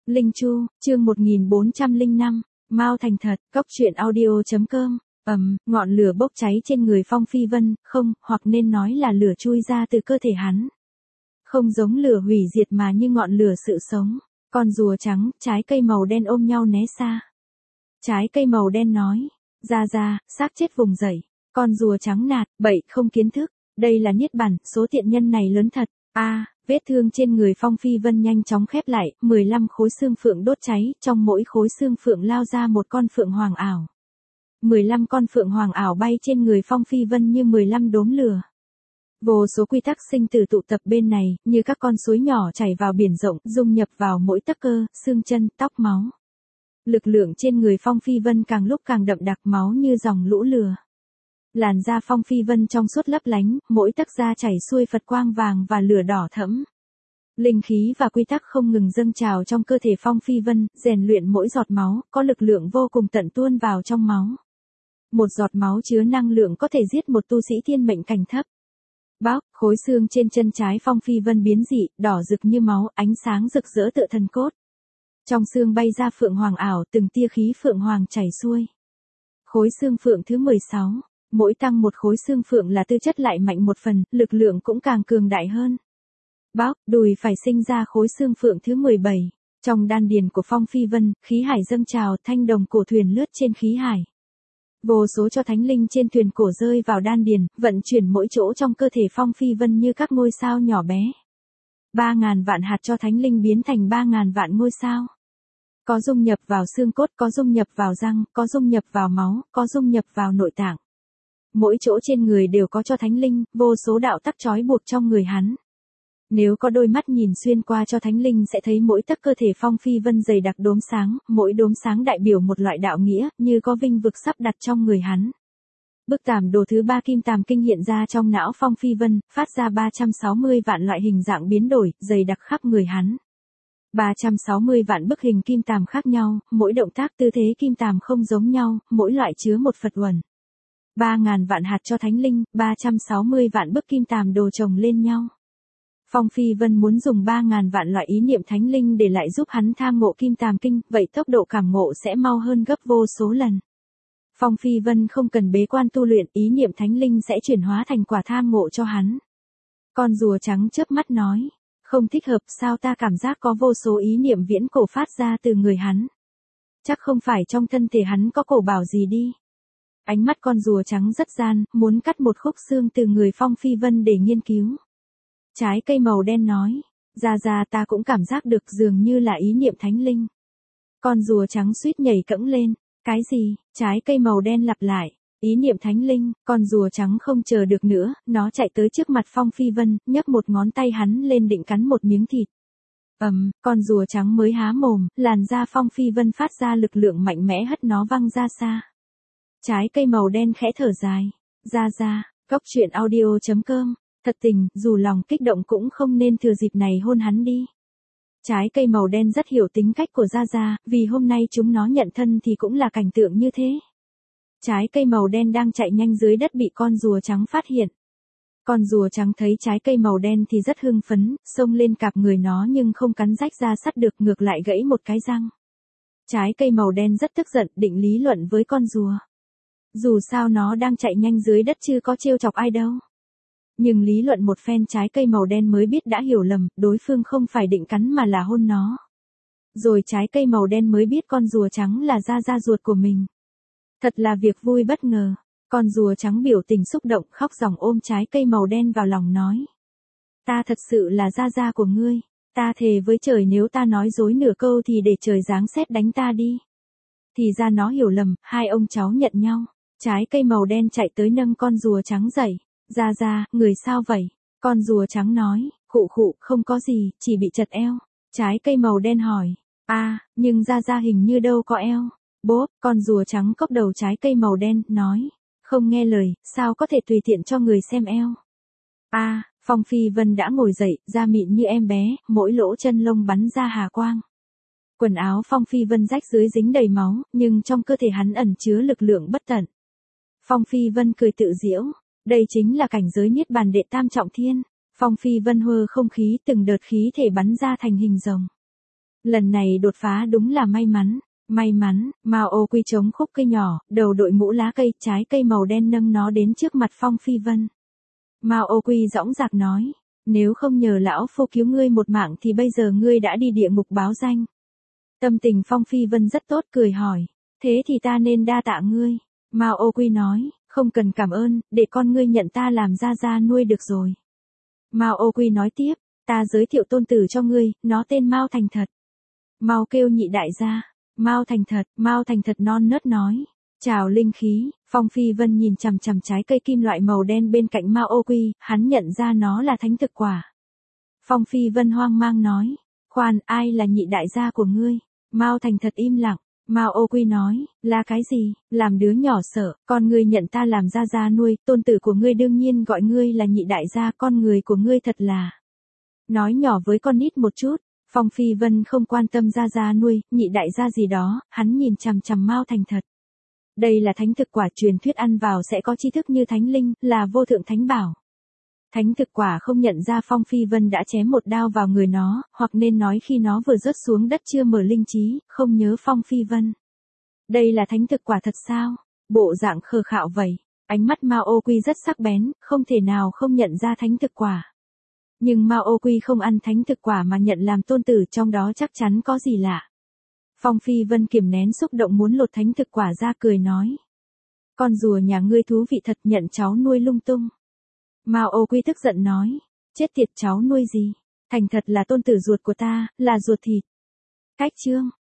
Linh Chu, chương 1405, Mao thành thật, cốc truyện audio.com. Ngọn lửa bốc cháy trên người Phong Phi Vân, không, hoặc nên nói là lửa chui ra từ cơ thể hắn. Không giống lửa hủy diệt mà như ngọn lửa sự sống. Con rùa trắng, trái cây màu đen ôm nhau né xa. Trái cây màu đen nói, ra, xác chết vùng dậy. Con rùa trắng nạt, bậy, không kiến thức. Đây là niết bàn, số tiện nhân này lớn thật. Vết thương trên người Phong Phi Vân nhanh chóng khép lại, 15 khối xương phượng đốt cháy, trong mỗi khối xương phượng lao ra một con phượng hoàng ảo. 15 con phượng hoàng ảo bay trên người Phong Phi Vân như 15 đốm lửa. Vô số quy tắc sinh tử tụ tập bên này, như các con suối nhỏ chảy vào biển rộng, dung nhập vào mỗi tấc cơ, xương chân, tóc máu. Lực lượng trên người Phong Phi Vân càng lúc càng đậm đặc, máu như dòng lũ lửa. Làn da Phong Phi Vân trong suốt lấp lánh, mỗi tấc da chảy xuôi Phật quang vàng và lửa đỏ thẫm. Linh khí và quy tắc không ngừng dâng trào trong cơ thể Phong Phi Vân, rèn luyện mỗi giọt máu, có lực lượng vô cùng tận tuôn vào trong máu. Một giọt máu chứa năng lượng có thể giết một tu sĩ thiên mệnh cảnh thấp. Bóc, khối xương trên chân trái Phong Phi Vân biến dị, đỏ rực như máu, ánh sáng rực rỡ tựa thần cốt. Trong xương bay ra phượng hoàng ảo, từng tia khí phượng hoàng chảy xuôi. Khối xương phượng thứ 16. Mỗi tăng một khối xương phượng là tư chất lại mạnh một phần, lực lượng cũng càng cường đại hơn. Bóc, đùi phải sinh ra khối xương phượng thứ 17. Trong đan điền của Phong Phi Vân, khí hải dâng trào, thanh đồng cổ thuyền lướt trên khí hải. Vô số cho thánh linh trên thuyền cổ rơi vào đan điền, vận chuyển mỗi chỗ trong cơ thể Phong Phi Vân như các ngôi sao nhỏ bé. 3.000 vạn hạt cho thánh linh biến thành 3.000 vạn ngôi sao. Có dung nhập vào xương cốt, có dung nhập vào răng, có dung nhập vào máu, có dung nhập vào nội tạng. Mỗi chỗ trên người đều có cho thánh linh, vô số đạo tắc trói buộc trong người hắn. Nếu có đôi mắt nhìn xuyên qua cho thánh linh sẽ thấy mỗi tấc cơ thể Phong Phi Vân dày đặc đốm sáng, mỗi đốm sáng đại biểu một loại đạo nghĩa, như có vinh vực sắp đặt trong người hắn. Bức tàm đồ thứ 3 kim tàm kinh hiện ra trong não Phong Phi Vân, phát ra 360 vạn loại hình dạng biến đổi, dày đặc khắp người hắn. 360 vạn bức hình kim tàm khác nhau, mỗi động tác tư thế kim tàm không giống nhau, mỗi loại chứa một Phật uẩn. 3.000 vạn hạt cho thánh linh, 360 vạn bức kim tàm đồ chồng lên nhau. Phong Phi Vân muốn dùng 3.000 vạn loại ý niệm thánh linh để lại giúp hắn tham ngộ kim tàm kinh, vậy tốc độ cảm ngộ sẽ mau hơn gấp vô số lần. Phong Phi Vân không cần bế quan tu luyện, ý niệm thánh linh sẽ chuyển hóa thành quả tham ngộ cho hắn. Con rùa trắng chớp mắt nói, không thích hợp, sao ta cảm giác có vô số ý niệm viễn cổ phát ra từ người hắn. Chắc không phải trong thân thể hắn có cổ bảo gì đi. Ánh mắt con rùa trắng rất gian, muốn cắt một khúc xương từ người Phong Phi Vân để nghiên cứu. Trái cây màu đen nói, ra ta cũng cảm giác được dường như là ý niệm thánh linh. Con rùa trắng suýt nhảy cẫng lên, cái gì? Trái cây màu đen lặp lại, ý niệm thánh linh, con rùa trắng không chờ được nữa, nó chạy tới trước mặt Phong Phi Vân, nhấc một ngón tay hắn lên định cắn một miếng thịt. Con rùa trắng mới há mồm, làn da Phong Phi Vân phát ra lực lượng mạnh mẽ hất nó văng ra xa. Trái cây màu đen khẽ thở dài, ra, cốc truyện audio.com. Thật tình, dù lòng kích động cũng không nên thừa dịp này hôn hắn đi. Trái cây màu đen rất hiểu tính cách của Ra, vì hôm nay chúng nó nhận thân thì cũng là cảnh tượng như thế. Trái cây màu đen đang chạy nhanh dưới đất bị con rùa trắng phát hiện. Con rùa trắng thấy trái cây màu đen thì rất hưng phấn, xông lên cạp người nó nhưng không cắn rách da sắt được, ngược lại gãy một cái răng. Trái cây màu đen rất tức giận, định lý luận với con rùa. Dù sao nó đang chạy nhanh dưới đất chứ có trêu chọc ai đâu. Nhưng lý luận một phen trái cây màu đen mới biết đã hiểu lầm, đối phương không phải định cắn mà là hôn nó. Rồi trái cây màu đen mới biết con rùa trắng là Ra ruột của mình. Thật là việc vui bất ngờ. Con rùa trắng biểu tình xúc động khóc ròng ôm trái cây màu đen vào lòng nói. Ta thật sự là Ra của ngươi. Ta thề với trời nếu ta nói dối nửa câu thì để trời giáng sét đánh ta đi. Thì ra nó hiểu lầm, hai ông cháu nhận nhau. Trái cây màu đen chạy tới nâng con rùa trắng dậy. Ra, người sao vậy? Con rùa trắng nói, khụ, không có gì, chỉ bị chật eo. Trái cây màu đen hỏi, nhưng Ra hình như đâu có eo. Bốp, con rùa trắng cốc đầu trái cây màu đen, nói, không nghe lời, sao có thể tùy tiện cho người xem eo. Phong Phi Vân đã ngồi dậy, da mịn như em bé, mỗi lỗ chân lông bắn ra hà quang. Quần áo Phong Phi Vân rách dưới dính đầy máu, nhưng trong cơ thể hắn ẩn chứa lực lượng bất tận. Phong Phi Vân cười tự giễu. Đây chính là cảnh giới niết bàn đệ tam trọng thiên. Phong Phi Vân hơ không khí, từng đợt khí thể bắn ra thành hình rồng. Lần này đột phá đúng là may mắn. May mắn, Mao Ô Quy chống khúc cây nhỏ, đầu đội mũ lá cây, trái cây màu đen nâng nó đến trước mặt Phong Phi Vân. Mao Ô Quy dõng dạc nói, nếu không nhờ lão phu cứu ngươi một mạng thì bây giờ ngươi đã đi địa ngục báo danh. Tâm tình Phong Phi Vân rất tốt, cười hỏi, thế thì ta nên đa tạ ngươi. Mao Ô Quy nói, không cần cảm ơn, để con ngươi nhận ta làm gia gia nuôi được rồi. Mao Ô Quy nói tiếp, ta giới thiệu tôn tử cho ngươi, nó tên Mao Thành Thật. Mau kêu nhị đại gia. Mao Thành Thật non nớt nói, chào linh khí. Phong Phi Vân nhìn chằm chằm trái cây kim loại màu đen bên cạnh Mao Ô Quy, hắn nhận ra nó là thánh thực quả. Phong Phi Vân hoang mang nói, khoan, ai là nhị đại gia của ngươi? Mao Thành Thật im lặng. Mao Ô Quy nói, là cái gì? Làm đứa nhỏ sợ, con ngươi nhận ta làm gia gia nuôi, tôn tử của ngươi đương nhiên gọi ngươi là nhị đại gia, con người của ngươi thật là. Nói nhỏ với con nít một chút. Phong Phi Vân không quan tâm gia gia nuôi, nhị đại gia gì đó, hắn nhìn chằm chằm Mao Thành Thật. Đây là thánh thực quả, truyền thuyết ăn vào sẽ có tri thức như thánh linh, là vô thượng thánh bảo. Thánh thực quả không nhận ra Phong Phi Vân đã chém một đao vào người nó, hoặc nên nói khi nó vừa rớt xuống đất chưa mở linh trí, không nhớ Phong Phi Vân. Đây là thánh thực quả thật sao? Bộ dạng khờ khạo vậy. Ánh mắt Mao Ô Quy rất sắc bén, không thể nào không nhận ra thánh thực quả. Nhưng Mao Ô Quy không ăn thánh thực quả mà nhận làm tôn tử, trong đó chắc chắn có gì lạ. Phong Phi Vân kiềm nén xúc động muốn lột thánh thực quả ra, cười nói. Con rùa nhà ngươi thú vị thật, nhận cháu nuôi lung tung. Mao Ô Quy tức giận nói. Chết tiệt, cháu nuôi gì? Thành Thật là tôn tử ruột của ta, là ruột thịt. Cách chương.